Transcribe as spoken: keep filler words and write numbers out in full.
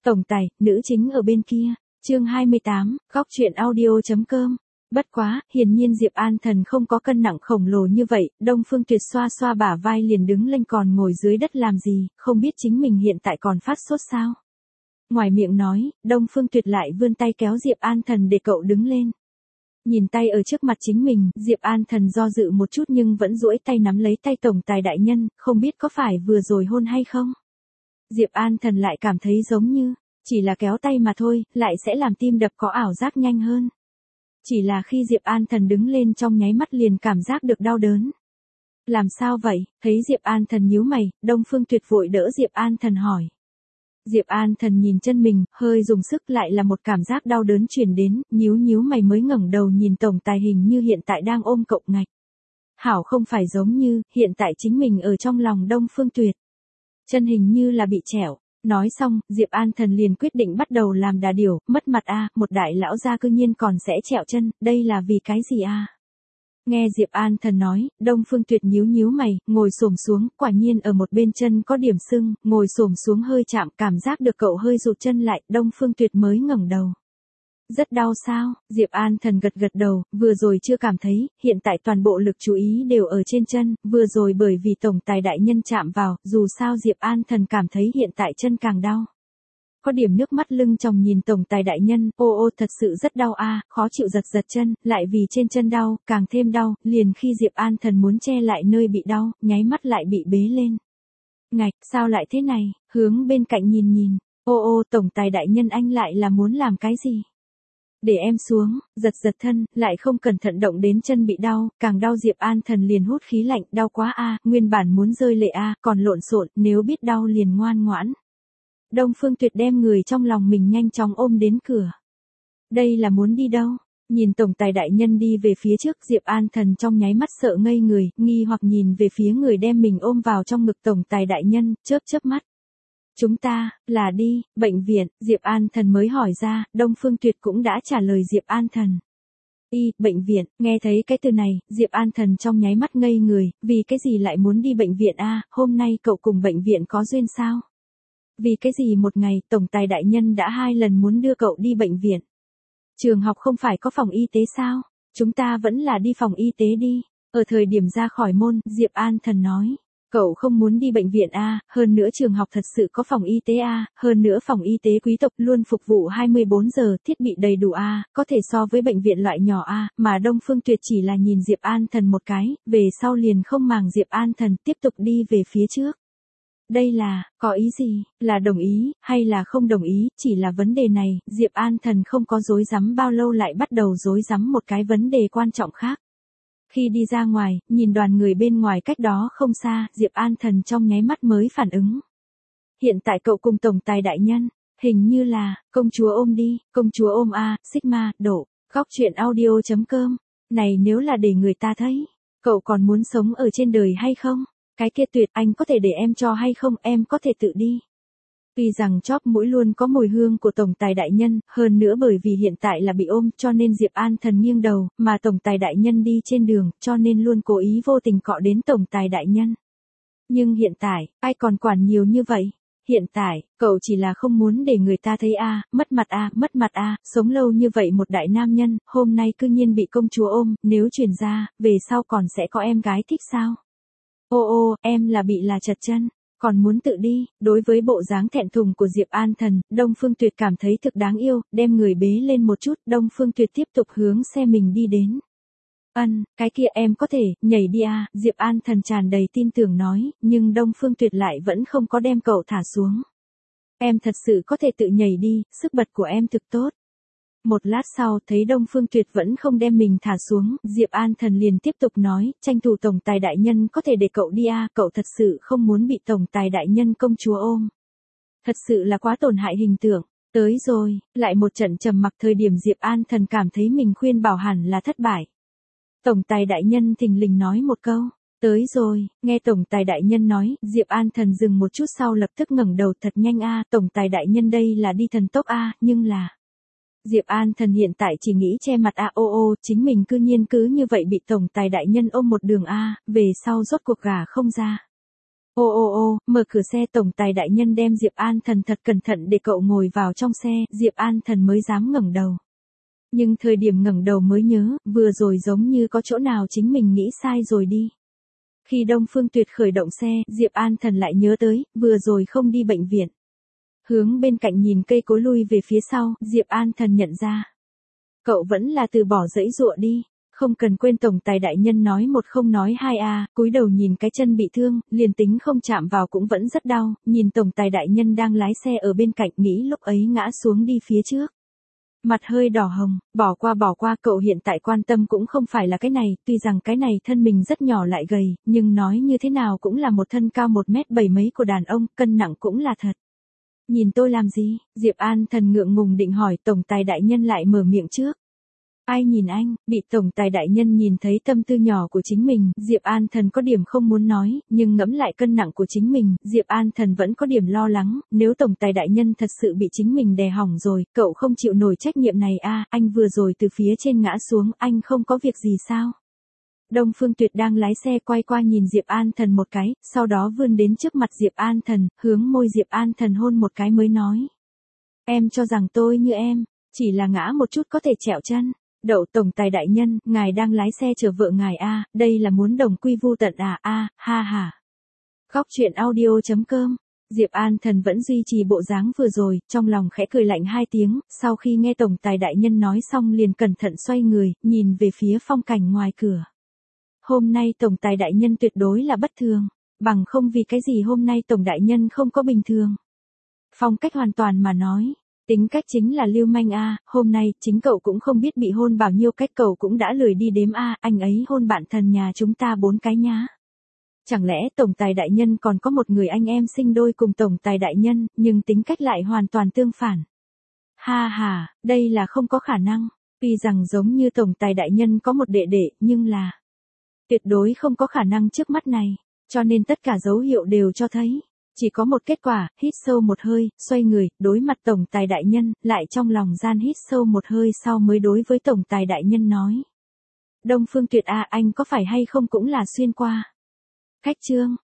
Tổng tài, nữ chính ở bên kia. Chương hai mươi tám, góc truyện audio.com. Bất quá, hiển nhiên Diệp An Thần không có cân nặng khổng lồ như vậy, Đông Phương Tuyệt xoa xoa bả vai liền đứng lên, còn ngồi dưới đất làm gì, không biết chính mình hiện tại còn phát sốt sao. Ngoài miệng nói, Đông Phương Tuyệt lại vươn tay kéo Diệp An Thần để cậu đứng lên. Nhìn tay ở trước mặt chính mình, Diệp An Thần do dự một chút nhưng vẫn duỗi tay nắm lấy tay tổng tài đại nhân, không biết có phải vừa rồi hôn hay không. Diệp An Thần lại cảm thấy giống như, chỉ là kéo tay mà thôi, lại sẽ làm tim đập có ảo giác nhanh hơn. Chỉ là khi Diệp An Thần đứng lên trong nháy mắt liền cảm giác được đau đớn. Làm sao vậy? Thấy Diệp An Thần nhíu mày, Đông Phương Tuyệt vội đỡ Diệp An Thần hỏi. Diệp An Thần nhìn chân mình, hơi dùng sức, lại là một cảm giác đau đớn truyền đến, nhíu nhíu mày mới ngẩng đầu nhìn tổng tài hình như hiện tại đang ôm cậu ngạch. Hảo không phải giống như, hiện tại chính mình ở trong lòng Đông Phương Tuyệt. Chân hình như là bị trẻo. Nói xong, Diệp An Thần liền quyết định bắt đầu làm đà điểu, mất mặt a, một đại lão gia cư nhiên còn sẽ trẹo chân, đây là vì cái gì a? Nghe Diệp An Thần nói, Đông Phương Tuyệt nhíu nhíu mày, ngồi xổm xuống, quả nhiên ở một bên chân có điểm sưng, ngồi xổm xuống hơi chạm, cảm giác được cậu hơi rụt chân lại, Đông Phương Tuyệt mới ngẩng đầu. Rất đau sao? Diệp An Thần gật gật đầu, vừa rồi chưa cảm thấy, hiện tại toàn bộ lực chú ý đều ở trên chân, vừa rồi bởi vì tổng tài đại nhân chạm vào, dù sao Diệp An Thần cảm thấy hiện tại chân càng đau. Có điểm nước mắt lưng tròng nhìn tổng tài đại nhân, ô ô thật sự rất đau a, khó chịu giật giật chân, lại vì trên chân đau, càng thêm đau, liền khi Diệp An Thần muốn che lại nơi bị đau, nháy mắt lại bị bế lên. Ngạch, sao lại thế này, hướng bên cạnh nhìn nhìn, ô ô tổng tài đại nhân anh lại là muốn làm cái gì? Để em xuống, giật giật thân, lại không cẩn thận động đến chân bị đau, càng đau Diệp An Thần liền hút khí lạnh, đau quá a, nguyên bản muốn rơi lệ a, còn lộn xộn, nếu biết đau liền ngoan ngoãn. Đông Phương Tuyệt đem người trong lòng mình nhanh chóng ôm đến cửa. Đây là muốn đi đâu? Nhìn tổng tài đại nhân đi về phía trước, Diệp An Thần trong nháy mắt sợ ngây người, nghi hoặc nhìn về phía người đem mình ôm vào trong ngực tổng tài đại nhân, chớp chớp mắt. Chúng ta, là đi, bệnh viện, Diệp An Thần mới hỏi ra, Đông Phương Tuyệt cũng đã trả lời Diệp An Thần. Y, bệnh viện, nghe thấy cái từ này, Diệp An Thần trong nháy mắt ngây người, vì cái gì lại muốn đi bệnh viện a, hôm nay cậu cùng bệnh viện có duyên sao? Vì cái gì một ngày, tổng tài đại nhân đã hai lần muốn đưa cậu đi bệnh viện? Trường học không phải có phòng y tế sao? Chúng ta vẫn là đi phòng y tế đi. Ở thời điểm ra khỏi môn, Diệp An Thần nói. Cậu không muốn đi bệnh viện a, hơn nữa trường học thật sự có phòng y tế a, hơn nữa phòng y tế quý tộc luôn phục vụ hai mươi bốn giờ, thiết bị đầy đủ a, có thể so với bệnh viện loại nhỏ a, mà Đông Phương Tuyệt chỉ là nhìn Diệp An Thần một cái, về sau liền không màng Diệp An Thần, tiếp tục đi về phía trước. Đây là, có ý gì, là đồng ý, hay là không đồng ý, chỉ là vấn đề này, Diệp An Thần không có rối rắm bao lâu lại bắt đầu rối rắm một cái vấn đề quan trọng khác. Khi đi ra ngoài, nhìn đoàn người bên ngoài cách đó không xa, Diệp An Thần trong nháy mắt mới phản ứng. Hiện tại cậu cùng tổng tài đại nhân, hình như là, công chúa ôm đi, công chúa ôm a, Sigma, đổ, góc truyện audio.com, này nếu là để người ta thấy, cậu còn muốn sống ở trên đời hay không? Cái kia tuyệt, anh có thể để em cho hay không, em có thể tự đi. Tuy rằng chóp mũi luôn có mùi hương của tổng tài đại nhân, hơn nữa bởi vì hiện tại là bị ôm cho nên Diệp An Thần nghiêng đầu, mà tổng tài đại nhân đi trên đường, cho nên luôn cố ý vô tình cọ đến tổng tài đại nhân. Nhưng hiện tại, ai còn quản nhiều như vậy? Hiện tại, cậu chỉ là không muốn để người ta thấy a, mất mặt a, mất mặt a, sống lâu như vậy một đại nam nhân, hôm nay cư nhiên bị công chúa ôm, nếu truyền ra, về sau còn sẽ có em gái thích sao? Ô ô, em là bị là chật chân, còn muốn tự đi, đối với bộ dáng thẹn thùng của Diệp An Thần, Đông Phương Tuyệt cảm thấy thực đáng yêu, đem người bế lên một chút, Đông Phương Tuyệt tiếp tục hướng xe mình đi đến. Ân, cái kia em có thể, nhảy đi à, Diệp An Thần tràn đầy tin tưởng nói, nhưng Đông Phương Tuyệt lại vẫn không có đem cậu thả xuống. Em thật sự có thể tự nhảy đi, sức bật của em thực tốt. Một lát sau, thấy Đông Phương Tuyệt vẫn không đem mình thả xuống, Diệp An Thần liền tiếp tục nói, tranh thủ tổng tài đại nhân có thể để cậu đi à, cậu thật sự không muốn bị tổng tài đại nhân công chúa ôm. Thật sự là quá tổn hại hình tượng. Tới rồi, lại một trận trầm mặc, thời điểm Diệp An Thần cảm thấy mình khuyên bảo hẳn là thất bại. Tổng tài đại nhân thình lình nói một câu, tới rồi, nghe tổng tài đại nhân nói, Diệp An Thần dừng một chút sau lập tức ngẩng đầu, thật nhanh a, tổng tài đại nhân đây là đi thần tốc a, nhưng là... Diệp An Thần hiện tại chỉ nghĩ che mặt a, ô ô, chính mình cư nhiên cứ như vậy bị tổng tài đại nhân ôm một đường a, về sau rốt cuộc gả không ra. Ô ô ô, mở cửa xe, tổng tài đại nhân đem Diệp An Thần thật cẩn thận để cậu ngồi vào trong xe, Diệp An Thần mới dám ngẩng đầu. Nhưng thời điểm ngẩng đầu mới nhớ, vừa rồi giống như có chỗ nào chính mình nghĩ sai rồi đi. Khi Đông Phương Tuyệt khởi động xe, Diệp An Thần lại nhớ tới, vừa rồi không đi bệnh viện. Hướng bên cạnh nhìn cây cối lui về phía sau, Diệp An Thần nhận ra. Cậu vẫn là từ bỏ dãy dụa đi, không cần quên tổng tài đại nhân nói một không nói hai a, cúi đầu nhìn cái chân bị thương, liền tính không chạm vào cũng vẫn rất đau, nhìn tổng tài đại nhân đang lái xe ở bên cạnh nghĩ lúc ấy ngã xuống đi phía trước. Mặt hơi đỏ hồng, bỏ qua bỏ qua, cậu hiện tại quan tâm cũng không phải là cái này, tuy rằng cái này thân mình rất nhỏ lại gầy, nhưng nói như thế nào cũng là một thân cao một mét bảy mấy của đàn ông, cân nặng cũng là thật. Nhìn tôi làm gì? Diệp An Thần ngượng ngùng định hỏi, tổng tài đại nhân lại mở miệng trước. Ai nhìn anh? Bị tổng tài đại nhân nhìn thấy tâm tư nhỏ của chính mình, Diệp An Thần có điểm không muốn nói, nhưng ngẫm lại cân nặng của chính mình, Diệp An Thần vẫn có điểm lo lắng, nếu tổng tài đại nhân thật sự bị chính mình đè hỏng rồi, cậu không chịu nổi trách nhiệm này a, anh vừa rồi từ phía trên ngã xuống, anh không có việc gì sao? Đông Phương Tuyệt đang lái xe quay qua nhìn Diệp An Thần một cái, sau đó vươn đến trước mặt Diệp An Thần, hướng môi Diệp An Thần hôn một cái mới nói. Em cho rằng tôi như em, chỉ là ngã một chút có thể trẹo chân. Đậu tổng tài đại nhân, ngài đang lái xe chở vợ ngài a, đây là muốn đồng quy vu tận à, a, ha ha. Góc truyện audio chấm com. Diệp An Thần vẫn duy trì bộ dáng vừa rồi, trong lòng khẽ cười lạnh hai tiếng, sau khi nghe tổng tài đại nhân nói xong liền cẩn thận xoay người, nhìn về phía phong cảnh ngoài cửa. Hôm nay tổng tài đại nhân tuyệt đối là bất thường, bằng không vì cái gì hôm nay tổng đại nhân không có bình thường. Phong cách hoàn toàn mà nói. Tính cách chính là lưu manh a, hôm nay chính cậu cũng không biết bị hôn bao nhiêu cách, cậu cũng đã lười đi đếm a, anh ấy hôn bạn thân nhà chúng ta bốn cái nhá. Chẳng lẽ tổng tài đại nhân còn có một người anh em sinh đôi cùng tổng tài đại nhân, nhưng tính cách lại hoàn toàn tương phản. Ha ha, đây là không có khả năng, tuy rằng giống như tổng tài đại nhân có một đệ đệ, nhưng là tuyệt đối không có khả năng trước mắt này, cho nên tất cả dấu hiệu đều cho thấy. Chỉ có một kết quả, hít sâu một hơi, xoay người, đối mặt tổng tài đại nhân, lại trong lòng gian hít sâu một hơi sau mới đối với tổng tài đại nhân nói. Đông Phương Tuyệt a, anh có phải hay không cũng là xuyên qua. Khách trương,